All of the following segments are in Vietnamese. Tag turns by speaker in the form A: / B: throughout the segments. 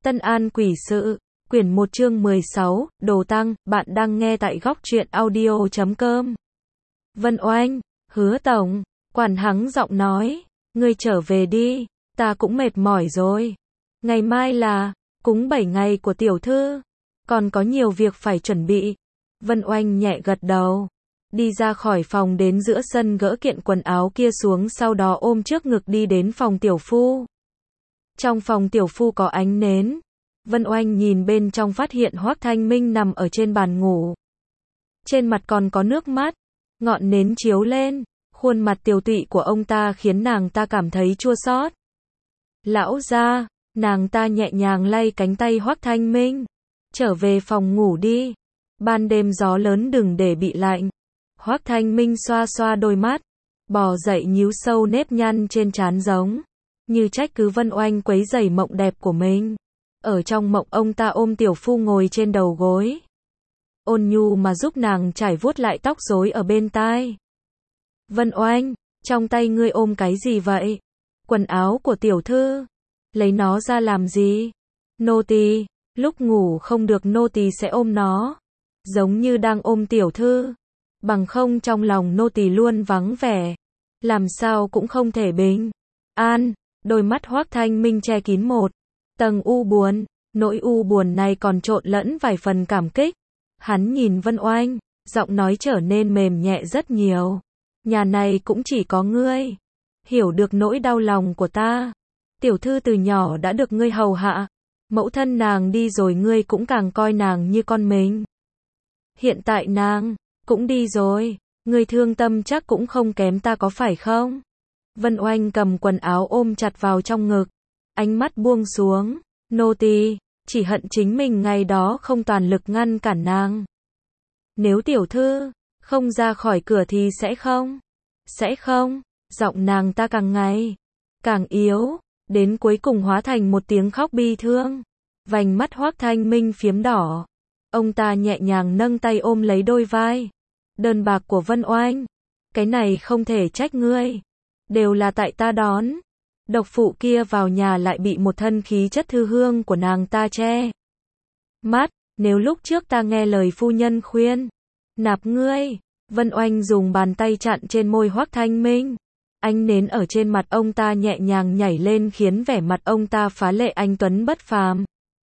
A: Tân An Quỷ Sự, quyển 1 chương 16, Đồ Tăng, bạn đang nghe tại góc truyện audio.com. Vân Oanh, Hứa Tổng, quản hắng giọng nói, ngươi trở về đi, ta cũng mệt mỏi rồi. Ngày mai là cúng 7 ngày của tiểu thư, còn có nhiều việc phải chuẩn bị. Vân Oanh nhẹ gật đầu, đi ra khỏi phòng đến giữa sân gỡ kiện quần áo kia xuống, sau đó ôm trước ngực đi đến phòng tiểu phu. Trong phòng tiểu phu có ánh nến. Vân Oanh nhìn bên trong phát hiện Hoắc Thanh Minh nằm ở trên bàn ngủ. Trên mặt còn có nước mắt, ngọn nến chiếu lên, khuôn mặt tiều tụy của ông ta khiến nàng ta cảm thấy chua xót. Lão gia, nàng ta nhẹ nhàng lay cánh tay Hoắc Thanh Minh. Trở về phòng ngủ đi, ban đêm gió lớn đừng để bị lạnh. Hoắc Thanh Minh xoa xoa đôi mắt, bò dậy nhíu sâu nếp nhăn trên trán giống như trách cứ Vân Oanh quấy rầy mộng đẹp của mình. Ở trong mộng ông ta ôm tiểu phu ngồi trên đầu gối, ôn nhu mà giúp nàng trải vuốt lại tóc rối ở bên tai. Vân Oanh, trong tay ngươi ôm cái gì vậy? Quần áo của tiểu thư. Lấy nó ra làm gì? Nô tỳ, lúc ngủ không được nô tỳ sẽ ôm nó, giống như đang ôm tiểu thư. Bằng không trong lòng nô tỳ luôn vắng vẻ, làm sao cũng không thể bình an. Đôi mắt Hoắc Thanh Minh che kín một tầng u buồn, nỗi u buồn này còn trộn lẫn vài phần cảm kích. Hắn nhìn Vân Oanh, giọng nói trở nên mềm nhẹ rất nhiều. Nhà này cũng chỉ có ngươi hiểu được nỗi đau lòng của ta. Tiểu thư từ nhỏ đã được ngươi hầu hạ, mẫu thân nàng đi rồi ngươi cũng càng coi nàng như con mình. Hiện tại nàng cũng đi rồi, ngươi thương tâm chắc cũng không kém ta có phải không? Vân Oanh cầm quần áo ôm chặt vào trong ngực, ánh mắt buông xuống. Nô tỳ chỉ hận chính mình ngày đó không toàn lực ngăn cản nàng. Nếu tiểu thư không ra khỏi cửa thì sẽ không. Giọng nàng ta càng ngày càng yếu, đến cuối cùng hóa thành một tiếng khóc bi thương. Vành mắt Hoắc Thanh Minh phiếm đỏ, ông ta nhẹ nhàng nâng tay ôm lấy đôi vai đơn bạc của Vân Oanh. Cái này không thể trách ngươi, đều là tại ta đón độc phụ kia vào nhà, lại bị một thân khí chất thư hương của nàng ta che mắt. Nếu lúc trước ta nghe lời phu nhân khuyên nạp ngươi. Vân Oanh dùng bàn tay chặn trên môi Hoắc Thanh Minh. Ánh nến ở trên mặt ông ta nhẹ nhàng nhảy lên khiến vẻ mặt ông ta phá lệ anh tuấn bất phàm.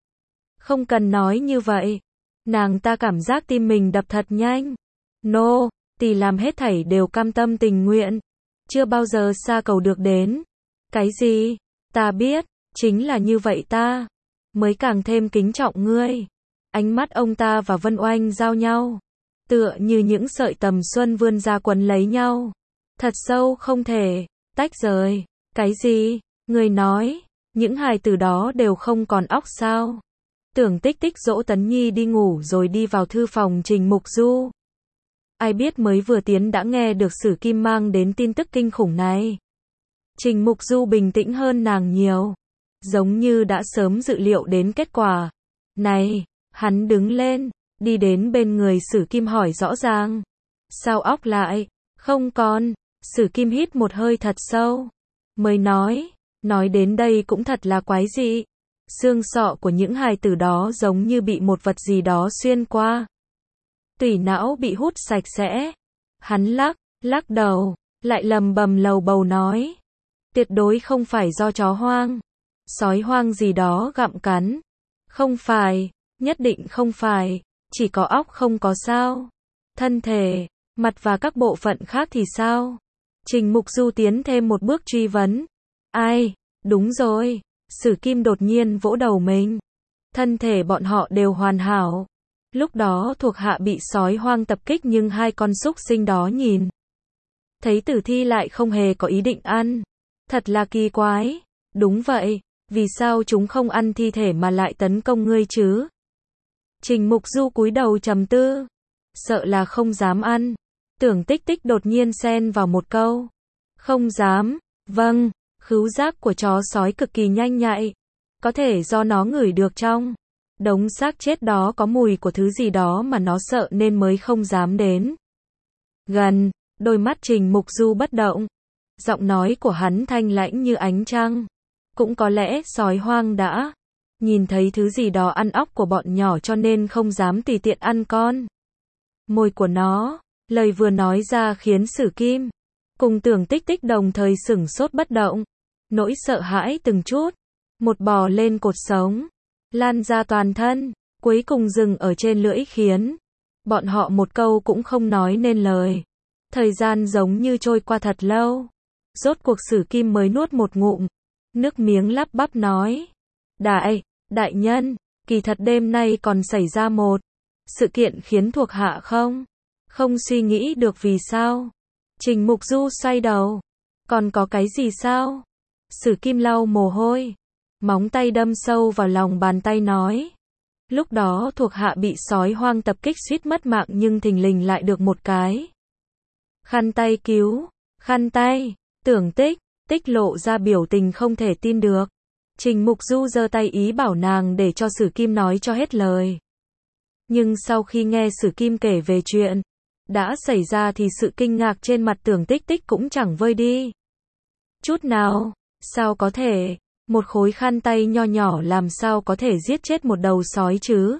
A: Không cần nói như vậy. Nàng ta cảm giác tim mình đập thật nhanh. Nô tỳ làm hết thảy đều cam tâm tình nguyện, chưa bao giờ xa cầu được đến. Cái gì? Ta biết, chính là như vậy ta mới càng thêm kính trọng ngươi. Ánh mắt ông ta và Vân Oanh giao nhau, tựa như những sợi tầm xuân vươn ra quấn lấy nhau, thật sâu không thể tách rời. Cái gì? Ngươi nói, những hài tử đó đều không còn óc sao? Tưởng Tích Tích dỗ Tấn Nhi đi ngủ rồi đi vào thư phòng Trình Mục Du. Ai biết mới vừa tiến đã nghe được Sử Kim mang đến tin tức kinh khủng này. Trình Mục Du bình tĩnh hơn nàng nhiều, giống như đã sớm dự liệu đến kết quả này. Hắn đứng lên, đi đến bên người Sử Kim hỏi rõ ràng. Sao óc lại không còn? Sử Kim hít một hơi thật sâu, mới nói đến đây cũng thật là quái dị. Xương sọ của những hài tử đó giống như bị một vật gì đó xuyên qua, tủy não bị hút sạch sẽ. Hắn lắc đầu, lại lầm bầm lầu bầu nói, tuyệt đối không phải do chó hoang, sói hoang gì đó gặm cắn. Không phải, nhất định không phải, chỉ có óc không có sao. Thân thể, mặt và các bộ phận khác thì sao? Trình Mục Du tiến thêm một bước truy vấn. Ai? Đúng rồi. Sử Kim đột nhiên vỗ đầu mình. Thân thể bọn họ đều hoàn hảo. Lúc đó thuộc hạ bị sói hoang tập kích nhưng hai con súc sinh đó nhìn thấy tử thi lại không hề có ý định ăn. Thật là kỳ quái. Đúng vậy, vì sao chúng không ăn thi thể mà lại tấn công ngươi chứ? Trình Mục Du cúi đầu trầm tư. Sợ là không dám ăn. Tưởng Tích Tích đột nhiên xen vào một câu. Không dám. Vâng, khứu giác của chó sói cực kỳ nhanh nhạy. Có thể do nó ngửi được trong đống xác chết đó có mùi của thứ gì đó mà nó sợ nên mới không dám đến gần. Đôi mắt Trình Mục Du bất động, giọng nói của hắn thanh lãnh như ánh trăng. Cũng có lẽ sói hoang đã nhìn thấy thứ gì đó ăn óc của bọn nhỏ cho nên không dám tùy tiện ăn con mồi của nó. Lời vừa nói ra khiến Sử Kim cùng Tưởng Tích Tích đồng thời sửng sốt bất động. Nỗi sợ hãi từng chút một bò lên cột sống, lan ra toàn thân, cuối cùng dừng ở trên lưỡi khiến bọn họ một câu cũng không nói nên lời. Thời gian giống như trôi qua thật lâu. Rốt cuộc Sử Kim mới nuốt một ngụm nước miếng, lắp bắp nói: Đại nhân, kỳ thật đêm nay còn xảy ra một sự kiện khiến thuộc hạ không suy nghĩ được vì sao. Trình Mục Du xoay đầu: còn có cái gì sao? Sử Kim lau mồ hôi, móng tay đâm sâu vào lòng bàn tay nói: lúc đó thuộc hạ bị sói hoang tập kích suýt mất mạng nhưng thình lình lại được một cái khăn tay cứu. Khăn tay? Tưởng Tích lộ ra biểu tình không thể tin được. Trình Mục Du giơ tay ý bảo nàng để cho Sử Kim nói cho hết lời. Nhưng sau khi nghe Sử Kim kể về chuyện đã xảy ra thì sự kinh ngạc trên mặt Tưởng Tích cũng chẳng vơi đi chút nào. Sao có thể? Một khối khăn tay nho nhỏ làm sao có thể giết chết một đầu sói chứ?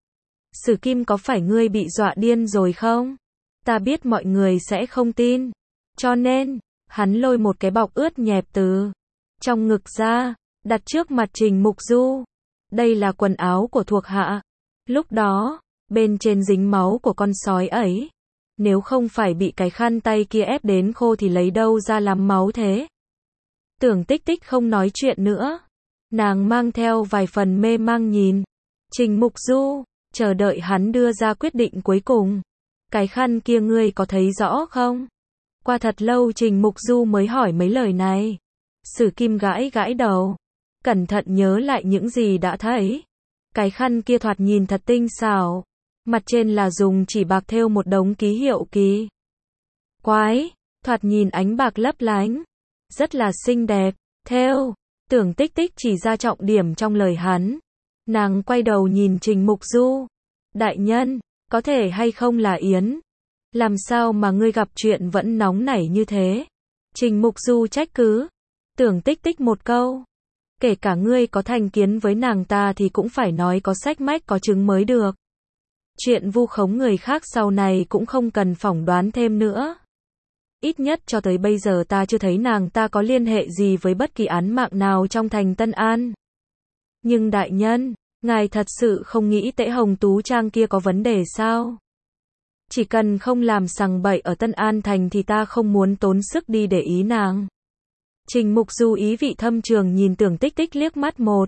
A: Sử Kim, có phải ngươi bị dọa điên rồi không? Ta biết mọi người sẽ không tin. Cho nên, hắn lôi một cái bọc ướt nhẹp từ trong ngực ra, đặt trước mặt Trình Mục Du. Đây là quần áo của thuộc hạ. Lúc đó, bên trên dính máu của con sói ấy. Nếu không phải bị cái khăn tay kia ép đến khô thì lấy đâu ra làm máu thế? Tưởng Tích không nói chuyện nữa. Nàng mang theo vài phần mê mang nhìn Trình Mục Du, chờ đợi hắn đưa ra quyết định cuối cùng. Cái khăn kia ngươi có thấy rõ không? Qua thật lâu Trình Mục Du mới hỏi mấy lời này. Sử Kim gãi đầu, cẩn thận nhớ lại những gì đã thấy. Cái khăn kia thoạt nhìn thật tinh xảo. Mặt trên là dùng chỉ bạc thêu một đống ký hiệu kỳ quái, thoạt nhìn ánh bạc lấp lánh, rất là xinh đẹp. Thêu, Tưởng Tích chỉ ra trọng điểm trong lời hắn. Nàng quay đầu nhìn Trình Mục Du. Đại nhân, có thể hay không là Yến? Làm sao mà ngươi gặp chuyện vẫn nóng nảy như thế? Trình Mục Du trách cứ Tưởng Tích một câu. Kể cả ngươi có thành kiến với nàng ta thì cũng phải nói có sách mách có chứng mới được. Chuyện vu khống người khác sau này cũng không cần phỏng đoán thêm nữa. Ít nhất cho tới bây giờ ta chưa thấy nàng ta có liên hệ gì với bất kỳ án mạng nào trong thành Tân An. Nhưng đại nhân, ngài thật sự không nghĩ Tễ Hồng Tú Trang kia có vấn đề sao? Chỉ cần không làm sằng bậy ở Tân An thành thì ta không muốn tốn sức đi để ý nàng. Trình Mục Du ý vị thâm trường nhìn Tưởng Tích liếc mắt một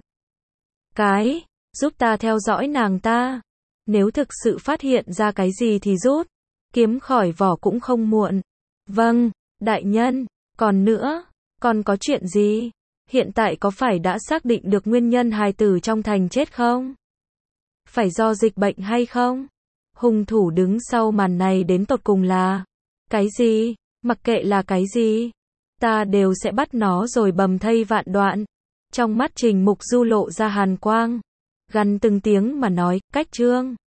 A: cái, giúp ta theo dõi nàng ta. Nếu thực sự phát hiện ra cái gì thì rút kiếm khỏi vỏ cũng không muộn. Vâng, đại nhân. Còn nữa, còn có chuyện gì? Hiện tại có phải đã xác định được nguyên nhân hài tử trong thành chết không? Phải do dịch bệnh hay không? Hung thủ đứng sau màn này đến tột cùng là cái gì? Mặc kệ là cái gì, ta đều sẽ bắt nó rồi bầm thây vạn đoạn. Trong mắt Trình Mục Du lộ ra hàn quang, gằn từng tiếng mà nói: Cách Trương.